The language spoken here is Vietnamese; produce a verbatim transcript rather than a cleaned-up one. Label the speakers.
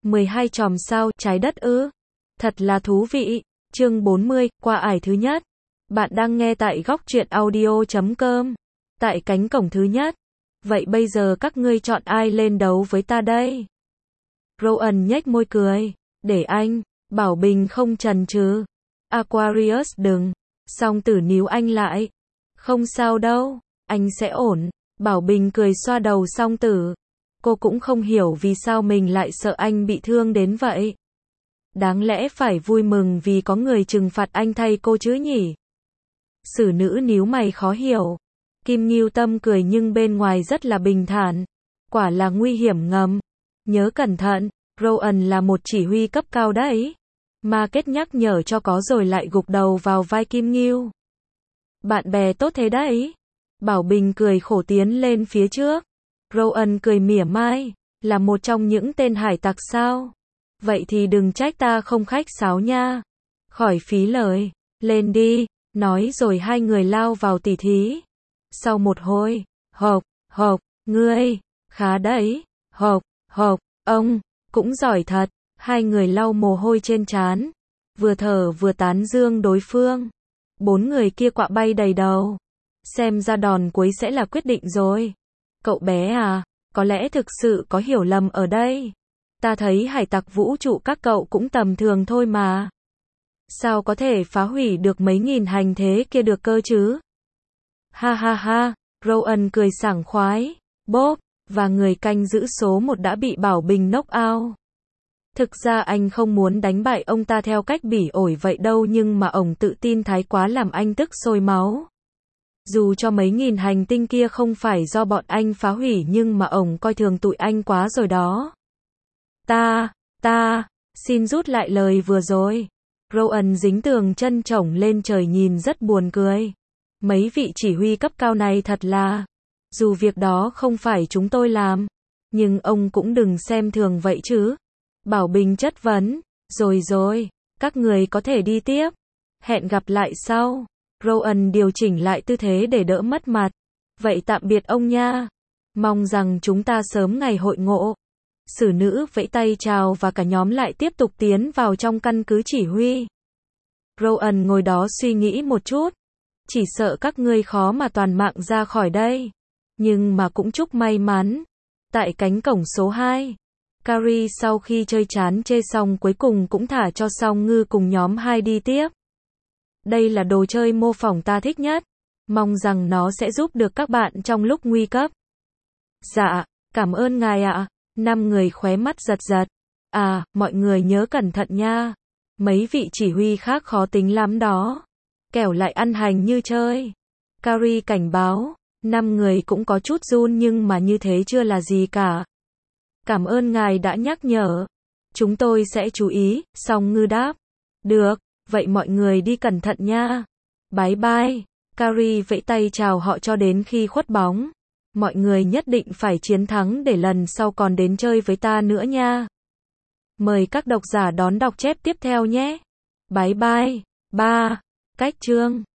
Speaker 1: mười hai chòm sao, trái đất ư? Thật là thú vị. Chương bốn mươi, qua ải thứ nhất. Bạn đang nghe tại góc truyện audio chấm com. Tại cánh cổng thứ nhất. Vậy bây giờ các ngươi chọn ai lên đấu với ta đây? Rowan nhếch môi cười. Để anh. Bảo Bình không chần chừ. Aquarius đừng. Song Tử níu anh lại. Không sao đâu. Anh sẽ ổn. Bảo Bình cười xoa đầu Song Tử. Cô cũng không hiểu vì sao mình lại sợ anh bị thương đến vậy. Đáng lẽ phải vui mừng vì có người trừng phạt anh thay cô chứ nhỉ? Sử nữ níu mày khó hiểu. Kim Ngưu Tâm cười nhưng bên ngoài rất là bình thản. Quả là nguy hiểm ngầm. Nhớ cẩn thận, Rowan là một chỉ huy cấp cao đấy. Ma Kết nhắc nhở cho có rồi lại gục đầu vào vai Kim Ngưu. Bạn bè tốt thế đấy. Bảo Bình cười khổ tiến lên phía trước. Rowan cười mỉa mai. Là một trong những tên hải tặc sao? Vậy thì đừng trách ta không khách sáo nha. Khỏi phí lời. Lên đi. Nói rồi hai người lao vào tỉ thí. Sau một hồi. Hộc, hộc, ngươi. Khá đấy. Hộc, hộc, ông. Cũng giỏi thật. Hai người lau mồ hôi trên trán. Vừa thở vừa tán dương đối phương. Bốn người kia quạ bay đầy đầu. Xem ra đòn cuối sẽ là quyết định rồi. Cậu bé à, có lẽ thực sự có hiểu lầm ở đây. Ta thấy hải tặc vũ trụ các cậu cũng tầm thường thôi mà. Sao có thể phá hủy được mấy nghìn hành thế kia được cơ chứ? Ha ha ha, Rowan cười sảng khoái. Bốp, và người canh giữ số một đã bị Bảo Bình knock out. Thực ra anh không muốn đánh bại ông ta theo cách bỉ ổi vậy đâu nhưng mà ổng tự tin thái quá làm anh tức sôi máu. Dù cho mấy nghìn hành tinh kia không phải do bọn anh phá hủy nhưng mà ổng coi thường tụi anh quá rồi đó. Ta, ta, xin rút lại lời vừa rồi. Rowan dính tường chân chổng lên trời nhìn rất buồn cười. Mấy vị chỉ huy cấp cao này thật là, dù việc đó không phải chúng tôi làm, nhưng ông cũng đừng xem thường vậy chứ. Bảo Bình chất vấn, rồi rồi, các người có thể đi tiếp. Hẹn gặp lại sau. Rowan điều chỉnh lại tư thế để đỡ mất mặt. Vậy tạm biệt ông nha. Mong rằng chúng ta sớm ngày hội ngộ. Sử nữ vẫy tay chào và cả nhóm lại tiếp tục tiến vào trong căn cứ chỉ huy. Rowan ngồi đó suy nghĩ một chút. Chỉ sợ các ngươi khó mà toàn mạng ra khỏi đây. Nhưng mà cũng chúc may mắn. Tại cánh cổng số hai. Carrie sau khi chơi chán chê xong cuối cùng cũng thả cho Song Ngư cùng nhóm hai đi tiếp. Đây là đồ chơi mô phỏng ta thích nhất. Mong rằng nó sẽ giúp được các bạn trong lúc nguy cấp. Dạ, cảm ơn ngài ạ. Năm người khóe mắt giật giật. À, mọi người nhớ cẩn thận nha. Mấy vị chỉ huy khác khó tính lắm đó. Kẻo lại ăn hành như chơi. Carrie cảnh báo. Năm người cũng có chút run nhưng mà như thế chưa là gì cả. Cảm ơn ngài đã nhắc nhở. Chúng tôi sẽ chú ý, Song Ngư đáp. Được, vậy mọi người đi cẩn thận nha. Bye bye. Carrie vẫy tay chào họ cho đến khi khuất bóng. Mọi người nhất định phải chiến thắng để lần sau còn đến chơi với ta nữa nha. Mời các độc giả đón đọc chép tiếp theo nhé. Bye bye. ba. Cách chương